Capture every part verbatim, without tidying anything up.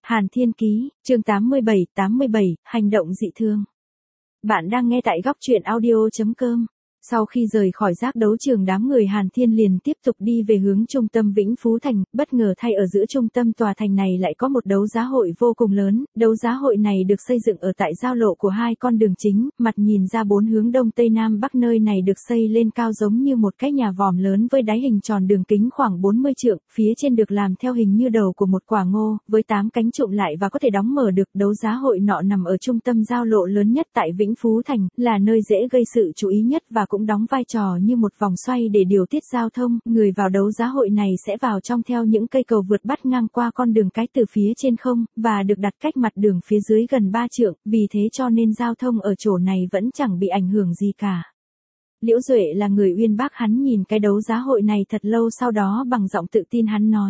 Hàn Thiên Ký, chương tám mươi bảy, tám mươi bảy, hành động dị thương. Bạn đang nghe tại góc truyện audio.com. Sau khi rời khỏi giác đấu trường, đám người Hàn Thiên liền tiếp tục đi về hướng trung tâm Vĩnh Phú Thành, bất ngờ thay ở giữa trung tâm tòa thành này lại có một đấu giá hội vô cùng lớn. Đấu giá hội này được xây dựng ở tại giao lộ của hai con đường chính, mặt nhìn ra bốn hướng đông tây nam bắc. Nơi này được xây lên cao giống như một cái nhà vòm lớn với đáy hình tròn, đường kính khoảng bốn mươi trượng, phía trên được làm theo hình như đầu của một quả ngô, với tám cánh trụm lại và có thể đóng mở được. Đấu giá hội nọ nằm ở trung tâm giao lộ lớn nhất tại Vĩnh Phú Thành, là nơi dễ gây sự chú ý nhất và cũng đóng vai trò như một vòng xoay để điều tiết giao thông. Người vào đấu giá hội này sẽ vào trong theo những cây cầu vượt bắt ngang qua con đường cái từ phía trên không, và được đặt cách mặt đường phía dưới gần ba trượng, vì thế cho nên giao thông ở chỗ này vẫn chẳng bị ảnh hưởng gì cả. Liễu Duệ là người uyên bác, hắn nhìn cái đấu giá hội này thật lâu, sau đó bằng giọng tự tin hắn nói.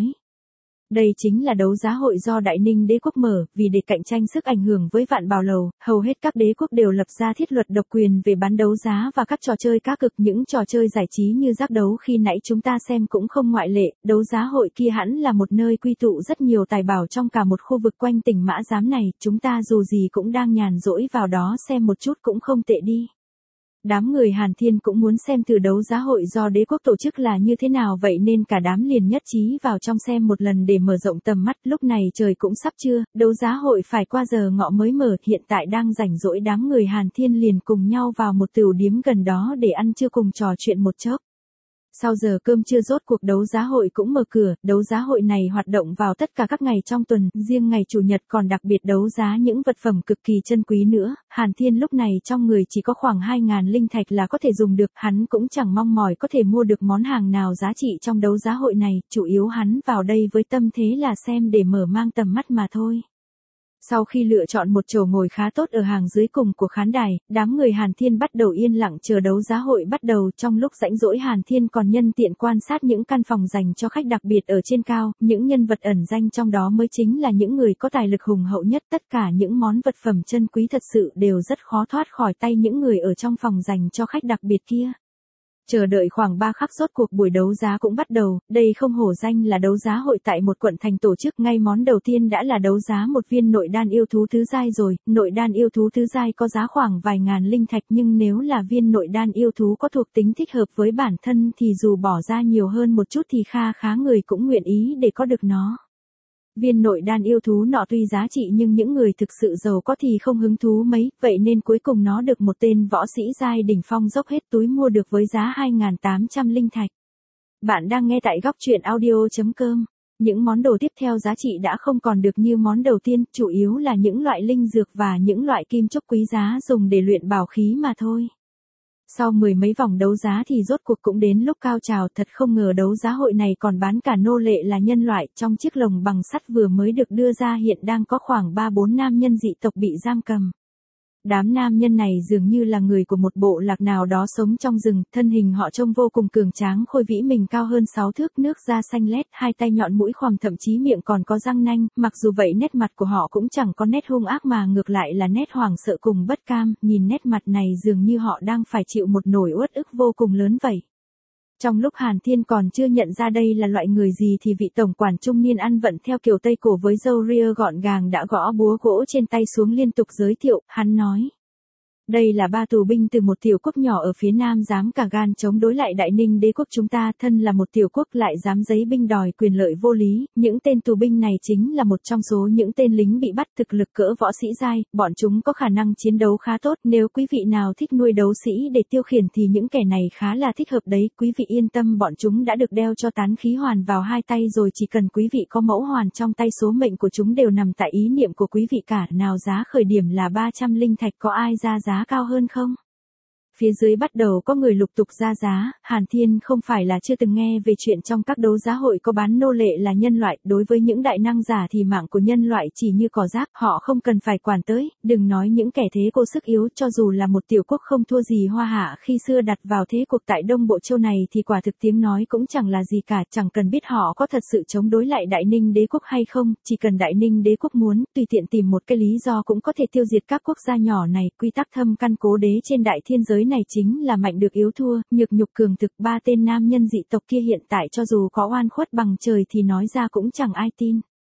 Đây chính là đấu giá hội do Đại Ninh đế quốc mở, vì để cạnh tranh sức ảnh hưởng với Vạn Bảo Lầu, hầu hết các đế quốc đều lập ra thiết luật độc quyền về bán đấu giá và các trò chơi cá cược. Những trò chơi giải trí như giác đấu khi nãy chúng ta xem cũng không ngoại lệ. Đấu giá hội kia hẳn là một nơi quy tụ rất nhiều tài bảo trong cả một khu vực quanh tỉnh Mã Giám này, chúng ta dù gì cũng đang nhàn rỗi vào đó xem một chút cũng không tệ đi. Đám người Hàn Thiên cũng muốn xem thử đấu giá hội do đế quốc tổ chức là như thế nào, vậy nên cả đám liền nhất trí vào trong xem một lần để mở rộng tầm mắt. Lúc này trời cũng sắp trưa, đấu giá hội phải qua giờ ngọ mới mở, hiện tại đang rảnh rỗi, đám người Hàn Thiên liền cùng nhau vào một tửu điếm gần đó để ăn trưa cùng trò chuyện một chốc. Sau giờ cơm trưa rốt cuộc đấu giá hội cũng mở cửa. Đấu giá hội này hoạt động vào tất cả các ngày trong tuần, riêng ngày chủ nhật còn đặc biệt đấu giá những vật phẩm cực kỳ chân quý nữa. Hàn Thiên lúc này trong người chỉ có khoảng hai ngàn linh thạch là có thể dùng được, hắn cũng chẳng mong mỏi có thể mua được món hàng nào giá trị trong đấu giá hội này, chủ yếu hắn vào đây với tâm thế là xem để mở mang tầm mắt mà thôi. Sau khi lựa chọn một chỗ ngồi khá tốt ở hàng dưới cùng của khán đài, đám người Hàn Thiên bắt đầu yên lặng chờ đấu giá hội bắt đầu. Trong lúc rảnh rỗi, Hàn Thiên còn nhân tiện quan sát những căn phòng dành cho khách đặc biệt ở trên cao. Những nhân vật ẩn danh trong đó mới chính là những người có tài lực hùng hậu nhất. Tất cả những món vật phẩm chân quý thật sự đều rất khó thoát khỏi tay những người ở trong phòng dành cho khách đặc biệt kia. Chờ đợi khoảng ba khắc rốt cuộc buổi đấu giá cũng bắt đầu. Đây không hổ danh là đấu giá hội tại một quận thành tổ chức. Ngay món đầu tiên đã là đấu giá một viên nội đan yêu thú thứ giai rồi. Nội đan yêu thú thứ giai có giá khoảng vài ngàn linh thạch, nhưng nếu là viên nội đan yêu thú có thuộc tính thích hợp với bản thân thì dù bỏ ra nhiều hơn một chút thì kha khá người cũng nguyện ý để có được nó. Viên nội đan yêu thú nọ tuy giá trị nhưng những người thực sự giàu có thì không hứng thú mấy, vậy nên cuối cùng nó được một tên võ sĩ giai đỉnh phong dốc hết túi mua được với giá hai nghìn tám trăm linh thạch. Bạn đang nghe tại góc truyện audio.com. Những món đồ tiếp theo giá trị đã không còn được như món đầu tiên, chủ yếu là những loại linh dược và những loại kim chúc quý giá dùng để luyện bảo khí mà thôi. Sau mười mấy vòng đấu giá thì rốt cuộc cũng đến lúc cao trào, thật không ngờ đấu giá hội này còn bán cả nô lệ là nhân loại. Trong chiếc lồng bằng sắt vừa mới được đưa ra hiện đang có khoảng ba bốn nam nhân dị tộc bị giam cầm. Đám nam nhân này dường như là người của một bộ lạc nào đó sống trong rừng, thân hình họ trông vô cùng cường tráng, khôi vĩ, mình cao hơn sáu thước, nước da xanh lét, hai tay nhọn mũi khoằm, thậm chí miệng còn có răng nanh. Mặc dù vậy nét mặt của họ cũng chẳng có nét hung ác mà ngược lại là nét hoảng sợ cùng bất cam, nhìn nét mặt này dường như họ đang phải chịu một nỗi uất ức vô cùng lớn vậy. Trong lúc Hàn Thiên còn chưa nhận ra đây là loại người gì thì vị tổng quản trung niên ăn vận theo kiểu Tây cổ với râu ria gọn gàng đã gõ búa gỗ trên tay xuống liên tục giới thiệu. Hắn nói. Đây là ba tù binh từ một tiểu quốc nhỏ ở phía nam dám cả gan chống đối lại Đại Ninh đế quốc chúng ta, thân là một tiểu quốc lại dám giấy binh đòi quyền lợi vô lý. Những tên tù binh này chính là một trong số những tên lính bị bắt, thực lực cỡ võ sĩ giai, bọn chúng có khả năng chiến đấu khá tốt. Nếu quý vị nào thích nuôi đấu sĩ để tiêu khiển thì những kẻ này khá là thích hợp đấy. Quý vị yên tâm, bọn chúng đã được đeo cho tán khí hoàn vào hai tay rồi, chỉ cần quý vị có mẫu hoàn trong tay, số mệnh của chúng đều nằm tại ý niệm của quý vị cả. Nào giá khởi điểm là ba trăm linh thạch, có ai ra giá cao hơn không? Phía dưới bắt đầu có người lục tục ra giá. Hàn Thiên không phải là chưa từng nghe về chuyện trong các đấu giá hội có bán nô lệ là nhân loại. Đối với những đại năng giả thì mạng của nhân loại chỉ như cỏ rác, họ không cần phải quản tới. Đừng nói những kẻ thế cô sức yếu, cho dù là một tiểu quốc không thua gì Hoa Hạ khi xưa đặt vào thế cuộc tại Đông Bộ Châu này thì quả thực tiếng nói cũng chẳng là gì cả. Chẳng cần biết họ có thật sự chống đối lại Đại Ninh đế quốc hay không, chỉ cần Đại Ninh đế quốc muốn, tùy tiện tìm một cái lý do cũng có thể tiêu diệt các quốc gia nhỏ này. Quy tắc thâm căn cố đế trên đại thiên giới này chính là mạnh được yếu thua, nhược nhục cường thực. Ba tên nam nhân dị tộc kia hiện tại cho dù có oan khuất bằng trời thì nói ra cũng chẳng ai tin.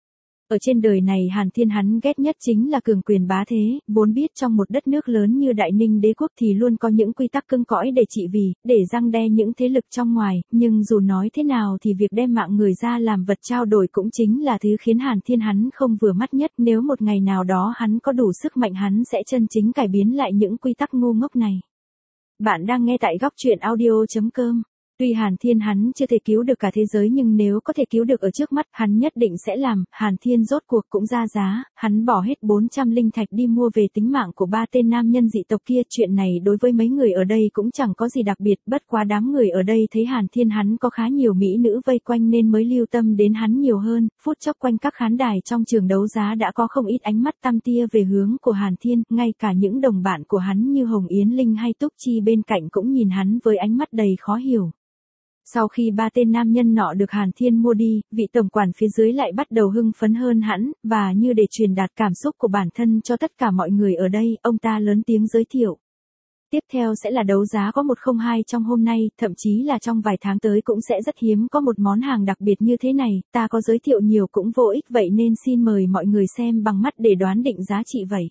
Ở trên đời này Hàn Thiên hắn ghét nhất chính là cường quyền bá thế, vốn biết trong một đất nước lớn như Đại Ninh đế quốc thì luôn có những quy tắc cứng cỏi để trị vì, để răng đe những thế lực trong ngoài, nhưng dù nói thế nào thì việc đem mạng người ra làm vật trao đổi cũng chính là thứ khiến Hàn Thiên hắn không vừa mắt nhất, nếu một ngày nào đó hắn có đủ sức mạnh hắn sẽ chân chính cải biến lại những quy tắc ngu ngốc này. Bạn đang nghe tại góc truyện audio chấm com. Tuy Hàn Thiên hắn chưa thể cứu được cả thế giới nhưng nếu có thể cứu được ở trước mắt, hắn nhất định sẽ làm. Hàn Thiên rốt cuộc cũng ra giá, hắn bỏ hết bốn trăm linh thạch đi mua về tính mạng của ba tên nam nhân dị tộc kia. Chuyện này đối với mấy người ở đây cũng chẳng có gì đặc biệt, bất quá đám người ở đây thấy Hàn Thiên hắn có khá nhiều mỹ nữ vây quanh nên mới lưu tâm đến hắn nhiều hơn. Phút chốc quanh các khán đài trong trường đấu giá đã có không ít ánh mắt tăm tia về hướng của Hàn Thiên, ngay cả những đồng bạn của hắn như Hồng Yến Linh hay Túc Chi bên cạnh cũng nhìn hắn với ánh mắt đầy khó hiểu. Sau khi ba tên nam nhân nọ được Hàn Thiên mua đi, vị tổng quản phía dưới lại bắt đầu hưng phấn hơn hẳn, và như để truyền đạt cảm xúc của bản thân cho tất cả mọi người ở đây, ông ta lớn tiếng giới thiệu. Tiếp theo sẽ là đấu giá có một không hai trong hôm nay, thậm chí là trong vài tháng tới cũng sẽ rất hiếm có một món hàng đặc biệt như thế này, ta có giới thiệu nhiều cũng vô ích vậy nên xin mời mọi người xem bằng mắt để đoán định giá trị vậy.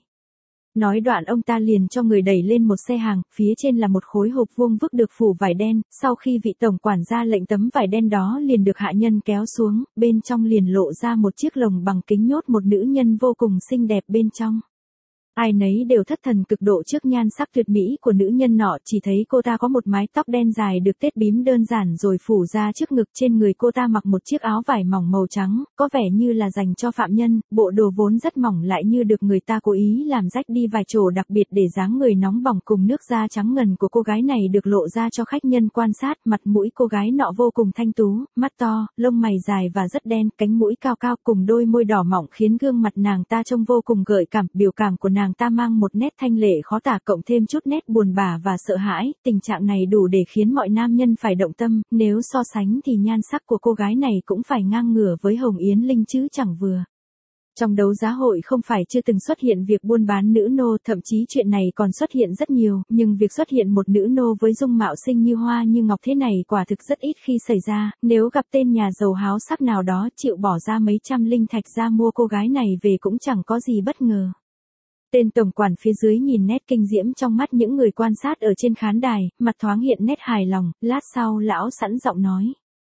Nói đoạn ông ta liền cho người đẩy lên một xe hàng, phía trên là một khối hộp vuông vức được phủ vải đen, sau khi vị tổng quản ra lệnh tấm vải đen đó liền được hạ nhân kéo xuống, bên trong liền lộ ra một chiếc lồng bằng kính nhốt một nữ nhân vô cùng xinh đẹp bên trong. Ai nấy đều thất thần cực độ trước nhan sắc tuyệt mỹ của nữ nhân nọ, chỉ thấy cô ta có một mái tóc đen dài được tết bím đơn giản rồi phủ ra trước ngực, trên người cô ta mặc một chiếc áo vải mỏng màu trắng, có vẻ như là dành cho phạm nhân, bộ đồ vốn rất mỏng lại như được người ta cố ý làm rách đi vài chỗ đặc biệt để dáng người nóng bỏng cùng nước da trắng ngần của cô gái này được lộ ra cho khách nhân quan sát. Mặt mũi cô gái nọ vô cùng thanh tú, mắt to, lông mày dài và rất đen, cánh mũi cao cao cùng đôi môi đỏ mọng khiến gương mặt nàng ta trông vô cùng gợi cảm, biểu cảm của nàng ta mang một nét thanh lệ khó tả cộng thêm chút nét buồn bã và sợ hãi, tình trạng này đủ để khiến mọi nam nhân phải động tâm, nếu so sánh thì nhan sắc của cô gái này cũng phải ngang ngửa với Hồng Yến Linh chứ chẳng vừa. Trong đấu giá hội không phải chưa từng xuất hiện việc buôn bán nữ nô, thậm chí chuyện này còn xuất hiện rất nhiều, nhưng việc xuất hiện một nữ nô với dung mạo xinh như hoa như ngọc thế này quả thực rất ít khi xảy ra, nếu gặp tên nhà giàu háo sắc nào đó chịu bỏ ra mấy trăm linh thạch ra mua cô gái này về cũng chẳng có gì bất ngờ. Tên tổng quản phía dưới nhìn nét kinh diễm trong mắt những người quan sát ở trên khán đài, mặt thoáng hiện nét hài lòng, lát sau lão sẵn giọng nói.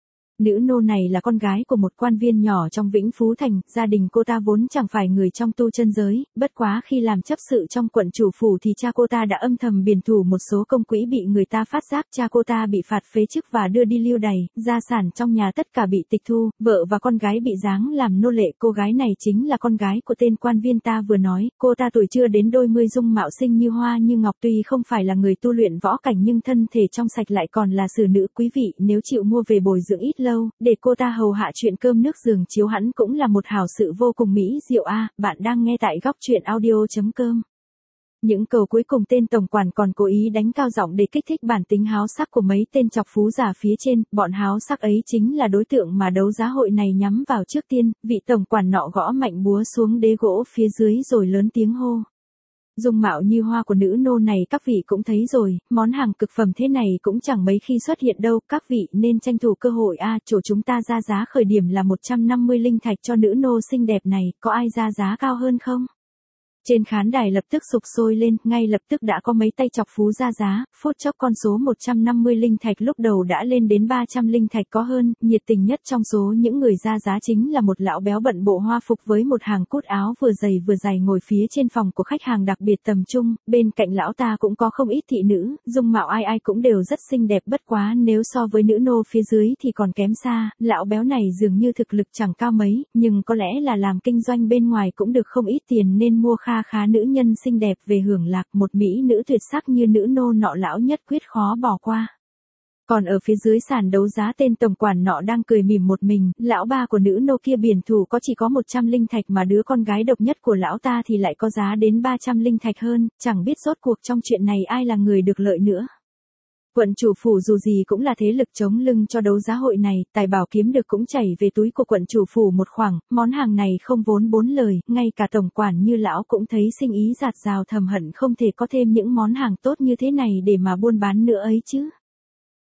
Nữ nô này là con gái của một quan viên nhỏ trong Vĩnh Phú Thành, gia đình cô ta vốn chẳng phải người trong tu chân giới, bất quá khi làm chấp sự trong quận chủ phủ thì cha cô ta đã âm thầm biển thủ một số công quỹ bị người ta phát giác, cha cô ta bị phạt phế chức và đưa đi lưu đày, gia sản trong nhà tất cả bị tịch thu, vợ và con gái bị giáng làm nô lệ. Cô gái này chính là con gái của tên quan viên ta vừa nói, cô ta tuổi chưa đến đôi mươi, dung mạo xinh như hoa như ngọc, tuy không phải là người tu luyện võ cảnh nhưng thân thể trong sạch lại còn là xử nữ. Quý vị nếu chịu mua về bồi dưỡng ít lâu, để cô ta hầu hạ chuyện cơm nước giường chiếu hẳn cũng là một hảo sự vô cùng mỹ diệu a. À, bạn đang nghe tại góc truyện audio chấm com. Những câu cuối cùng tên tổng quản còn cố ý đánh cao giọng để kích thích bản tính háo sắc của mấy tên chọc phú giả phía trên, bọn háo sắc ấy chính là đối tượng mà đấu giá hội này nhắm vào trước tiên. Vị tổng quản nọ gõ mạnh búa xuống đế gỗ phía dưới rồi lớn tiếng hô. Dung mạo như hoa của nữ nô này các vị cũng thấy rồi, món hàng cực phẩm thế này cũng chẳng mấy khi xuất hiện đâu, các vị nên tranh thủ cơ hội a. À, chỗ chúng ta ra giá khởi điểm là một trăm năm mươi linh thạch cho nữ nô xinh đẹp này, có ai ra giá cao hơn không? Trên khán đài lập tức sục sôi lên, ngay lập tức đã có mấy tay chọc phú ra giá, phút chốc con số một trăm năm mươi linh thạch lúc đầu đã lên đến ba trăm linh thạch có hơn, nhiệt tình nhất trong số những người ra giá chính là một lão béo bận bộ hoa phục với một hàng cốt áo vừa dày vừa dày ngồi phía trên phòng của khách hàng đặc biệt tầm trung, bên cạnh lão ta cũng có không ít thị nữ, dung mạo ai ai cũng đều rất xinh đẹp, bất quá nếu so với nữ nô phía dưới thì còn kém xa. Lão béo này dường như thực lực chẳng cao mấy, nhưng có lẽ là làm kinh doanh bên ngoài cũng được không ít tiền nên mua kha khá nữ nhân xinh đẹp về hưởng lạc, một mỹ nữ tuyệt sắc như nữ nô nọ lão nhất quyết khó bỏ qua. Còn ở phía dưới sàn đấu giá tên tổng quản nọ đang cười mỉm một mình, lão ba của nữ nô kia biển thủ có chỉ có một trăm linh thạch mà đứa con gái độc nhất của lão ta thì lại có giá đến ba trăm linh thạch hơn, chẳng biết rốt cuộc trong chuyện này ai là người được lợi nữa. Quận chủ phủ dù gì cũng là thế lực chống lưng cho đấu giá hội này, tài bảo kiếm được cũng chảy về túi của quận chủ phủ một khoản, món hàng này không vốn bốn lời, ngay cả tổng quản như lão cũng thấy sinh ý dạt dào, thầm hận không thể có thêm những món hàng tốt như thế này để mà buôn bán nữa ấy chứ.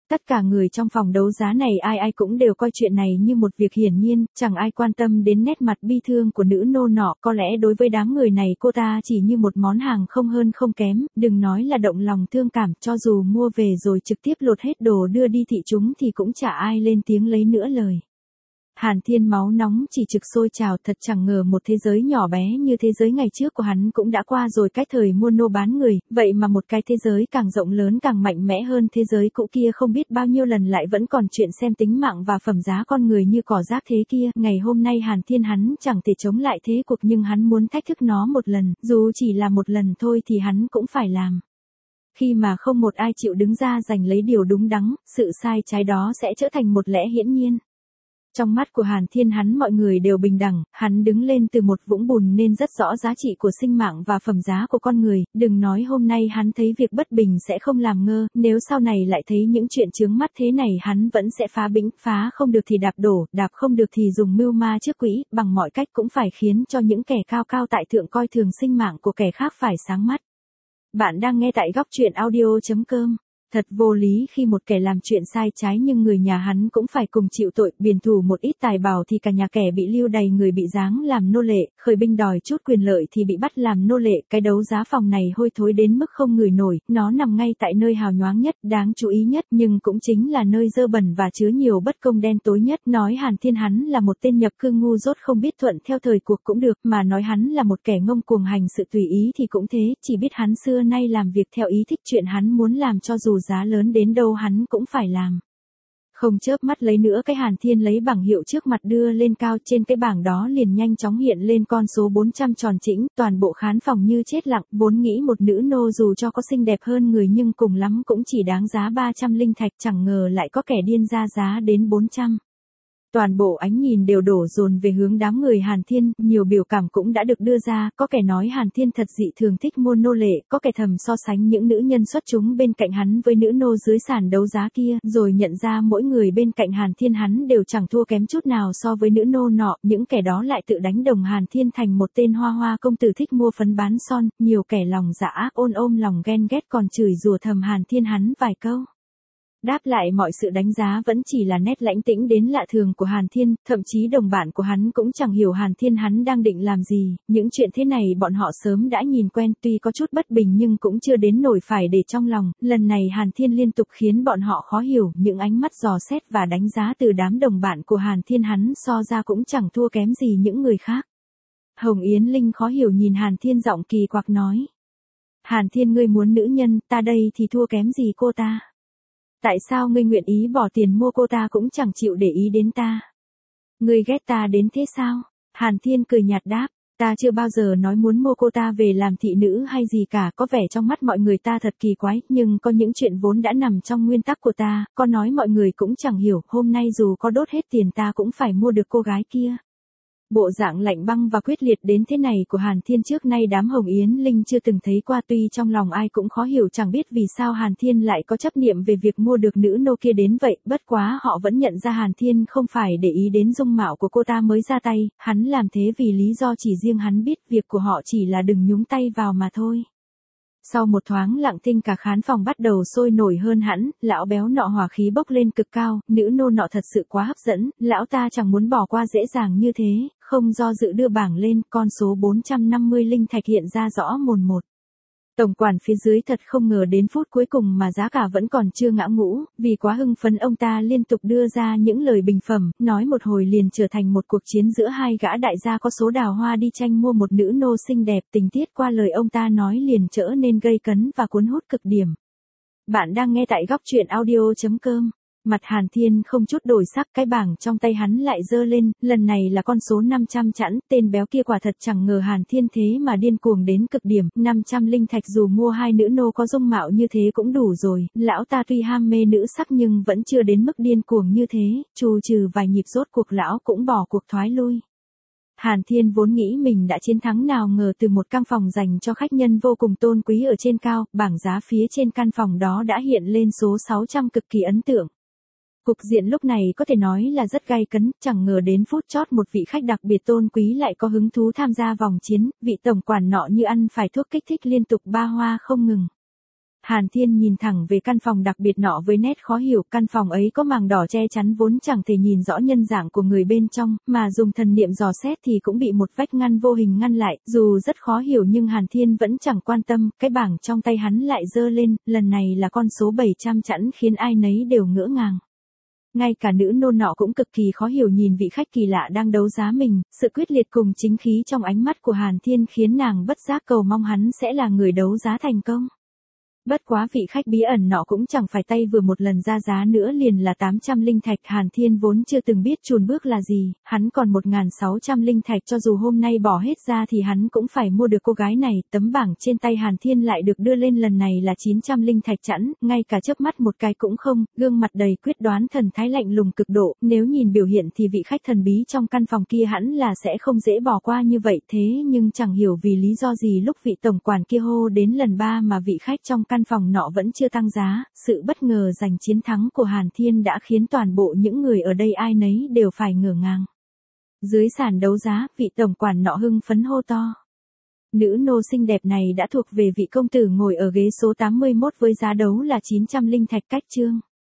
Tất cả người trong phòng đấu giá này ai ai cũng đều coi chuyện này như một việc hiển nhiên, chẳng ai quan tâm đến nét mặt bi thương của nữ nô nọ, có lẽ đối với đám người này cô ta chỉ như một món hàng không hơn không kém, đừng nói là động lòng thương cảm, cho dù mua về rồi trực tiếp lột hết đồ đưa đi thị chúng thì cũng chả ai lên tiếng lấy nữa lời. Hàn Thiên máu nóng chỉ trực sôi trào, thật chẳng ngờ một thế giới nhỏ bé như thế giới ngày trước của hắn cũng đã qua rồi cái thời mua nô bán người, vậy mà một cái thế giới càng rộng lớn càng mạnh mẽ hơn thế giới cũ kia không biết bao nhiêu lần lại vẫn còn chuyện xem tính mạng và phẩm giá con người như cỏ rác thế kia. Ngày hôm nay Hàn Thiên hắn chẳng thể chống lại thế cuộc nhưng hắn muốn thách thức nó một lần, dù chỉ là một lần thôi thì hắn cũng phải làm. Khi mà không một ai chịu đứng ra giành lấy điều đúng đắn, sự sai trái đó sẽ trở thành một lẽ hiển nhiên. Trong mắt của Hàn Thiên hắn mọi người đều bình đẳng, hắn đứng lên từ một vũng bùn nên rất rõ giá trị của sinh mạng và phẩm giá của con người, đừng nói hôm nay hắn thấy việc bất bình sẽ không làm ngơ, nếu sau này lại thấy những chuyện chướng mắt thế này hắn vẫn sẽ phá bĩnh, phá không được thì đạp đổ, đạp không được thì dùng mưu ma trước quỹ, bằng mọi cách cũng phải khiến cho những kẻ cao cao tại thượng coi thường sinh mạng của kẻ khác phải sáng mắt. Bạn đang nghe tại góc truyện audio chấm com. Thật vô lý khi một kẻ làm chuyện sai trái nhưng người nhà hắn cũng phải cùng chịu tội, biển thủ một ít tài bảo thì cả nhà kẻ bị lưu đày, người bị giáng làm nô lệ, khởi binh đòi chút quyền lợi thì bị bắt làm nô lệ. Cái đấu giá phòng này hôi thối đến mức không ngửi nổi, nó nằm ngay tại nơi hào nhoáng nhất, đáng chú ý nhất nhưng cũng chính là nơi dơ bẩn và chứa nhiều bất công đen tối nhất. Nói Hàn Thiên hắn là một tên nhập cư ngu dốt không biết thuận theo thời cuộc cũng được, mà nói hắn là một kẻ ngông cuồng hành sự tùy ý thì cũng thế, chỉ biết hắn xưa nay làm việc theo ý thích, chuyện hắn muốn làm cho dù giá lớn đến đâu hắn cũng phải làm. Không chớp mắt lấy nữa, cái Hàn Thiên lấy bảng hiệu trước mặt đưa lên cao, trên cái bảng đó liền nhanh chóng hiện lên con số bốn trăm tròn chỉnh, toàn bộ khán phòng như chết lặng, vốn nghĩ một nữ nô dù cho có xinh đẹp hơn người nhưng cùng lắm cũng chỉ đáng giá ba trăm linh thạch, chẳng ngờ lại có kẻ điên ra giá đến bốn trăm. Toàn bộ ánh nhìn đều đổ dồn về hướng đám người Hàn Thiên, nhiều biểu cảm cũng đã được đưa ra, có kẻ nói Hàn Thiên thật dị thường thích mua nô lệ, có kẻ thầm so sánh những nữ nhân xuất chúng bên cạnh hắn với nữ nô dưới sàn đấu giá kia, rồi nhận ra mỗi người bên cạnh Hàn Thiên hắn đều chẳng thua kém chút nào so với nữ nô nọ, những kẻ đó lại tự đánh đồng Hàn Thiên thành một tên hoa hoa công tử thích mua phấn bán son, nhiều kẻ lòng dạ ác ôn ôm lòng ghen ghét còn chửi rủa thầm Hàn Thiên hắn vài câu. Đáp lại mọi sự đánh giá vẫn chỉ là nét lãnh tĩnh đến lạ thường của Hàn Thiên, thậm chí đồng bạn của hắn cũng chẳng hiểu Hàn Thiên hắn đang định làm gì, những chuyện thế này bọn họ sớm đã nhìn quen, tuy có chút bất bình nhưng cũng chưa đến nổi phải để trong lòng, lần này Hàn Thiên liên tục khiến bọn họ khó hiểu, những ánh mắt dò xét và đánh giá từ đám đồng bạn của Hàn Thiên hắn so ra cũng chẳng thua kém gì những người khác. Hồng Yến Linh khó hiểu nhìn Hàn Thiên giọng kỳ quặc nói. Hàn Thiên, ngươi muốn nữ nhân, ta đây thì thua kém gì cô ta? Tại sao ngươi nguyện ý bỏ tiền mua cô ta cũng chẳng chịu để ý đến ta? Ngươi ghét ta đến thế sao? Hàn Thiên cười nhạt đáp, ta chưa bao giờ nói muốn mua cô ta về làm thị nữ hay gì cả, có vẻ trong mắt mọi người ta thật kỳ quái, nhưng có những chuyện vốn đã nằm trong nguyên tắc của ta, có nói mọi người cũng chẳng hiểu, hôm nay dù có đốt hết tiền ta cũng phải mua được cô gái kia. Bộ dạng lạnh băng và quyết liệt đến thế này của Hàn Thiên trước nay đám Hồng Yến Linh chưa từng thấy qua, tuy trong lòng ai cũng khó hiểu chẳng biết vì sao Hàn Thiên lại có chấp niệm về việc mua được nữ nô kia đến vậy, bất quá họ vẫn nhận ra Hàn Thiên không phải để ý đến dung mạo của cô ta mới ra tay, hắn làm thế vì lý do chỉ riêng hắn biết, việc của họ chỉ là đừng nhúng tay vào mà thôi. Sau một thoáng lặng thinh cả khán phòng bắt đầu sôi nổi hơn hẳn, lão béo nọ hỏa khí bốc lên cực cao, nữ nô nọ thật sự quá hấp dẫn, lão ta chẳng muốn bỏ qua dễ dàng như thế, không do dự đưa bảng lên, con số bốn trăm năm mươi linh thạch hiện ra rõ mồn một. Tổng quản phía dưới thật không ngờ đến phút cuối cùng mà giá cả vẫn còn chưa ngã ngũ, vì quá hưng phấn ông ta liên tục đưa ra những lời bình phẩm, nói một hồi liền trở thành một cuộc chiến giữa hai gã đại gia có số đào hoa đi tranh mua một nữ nô xinh đẹp, tình tiết qua lời ông ta nói liền trở nên gây cấn và cuốn hút cực điểm. Bạn đang nghe tại góc truyện audio chấm com. Mặt Hàn Thiên không chút đổi sắc, cái bảng trong tay hắn lại giơ lên, lần này là con số năm trăm chẵn, tên béo kia quả thật chẳng ngờ Hàn Thiên thế mà điên cuồng đến cực điểm, năm trăm linh thạch dù mua hai nữ nô có dung mạo như thế cũng đủ rồi, lão ta tuy ham mê nữ sắc nhưng vẫn chưa đến mức điên cuồng như thế, trù trừ vài nhịp rốt cuộc lão cũng bỏ cuộc thoái lui. Hàn Thiên vốn nghĩ mình đã chiến thắng, nào ngờ từ một căn phòng dành cho khách nhân vô cùng tôn quý ở trên cao, bảng giá phía trên căn phòng đó đã hiện lên số sáu trăm cực kỳ ấn tượng. Cục diện lúc này có thể nói là rất gay cấn, chẳng ngờ đến phút chót một vị khách đặc biệt tôn quý lại có hứng thú tham gia vòng chiến, vị tổng quản nọ như ăn phải thuốc kích thích liên tục ba hoa không ngừng. Hàn Thiên nhìn thẳng về căn phòng đặc biệt nọ với nét khó hiểu, căn phòng ấy có màng đỏ che chắn vốn chẳng thể nhìn rõ nhân dạng của người bên trong, mà dùng thần niệm dò xét thì cũng bị một vách ngăn vô hình ngăn lại, dù rất khó hiểu nhưng Hàn Thiên vẫn chẳng quan tâm, cái bảng trong tay hắn lại giơ lên, lần này là con số bảy trăm chẵn khiến ai nấy đều ngỡ ngàng. Ngay cả nữ nô nọ cũng cực kỳ khó hiểu nhìn vị khách kỳ lạ đang đấu giá mình, sự quyết liệt cùng chính khí trong ánh mắt của Hàn Thiên khiến nàng bất giác cầu mong hắn sẽ là người đấu giá thành công. Bất quá vị khách bí ẩn nọ cũng chẳng phải tay vừa một lần ra giá nữa liền là tám trăm linh thạch, Hàn Thiên vốn chưa từng biết chùn bước là gì, hắn còn một nghìn sáu trăm linh thạch, cho dù hôm nay bỏ hết ra thì hắn cũng phải mua được cô gái này. Tấm bảng trên tay Hàn Thiên lại được đưa lên, lần này là chín trăm linh thạch chẵn, ngay cả chớp mắt một cái cũng không, gương mặt đầy quyết đoán, thần thái lạnh lùng cực độ, nếu nhìn biểu hiện thì vị khách thần bí trong căn phòng kia hẳn là sẽ không dễ bỏ qua như vậy, thế nhưng chẳng hiểu vì lý do gì lúc vị tổng quản kia hô đến lần ba mà vị khách trong căn phòng nọ vẫn chưa tăng giá, sự bất ngờ giành chiến thắng của Hàn Thiên đã khiến toàn bộ những người ở đây ai nấy đều phải ngỡ ngàng. Dưới sàn đấu giá, vị tổng quản nọ hưng phấn hô to. Nữ nô xinh đẹp này đã thuộc về vị công tử ngồi ở ghế số tám mươi mốt với giá đấu là chín trăm linh thạch cách chương.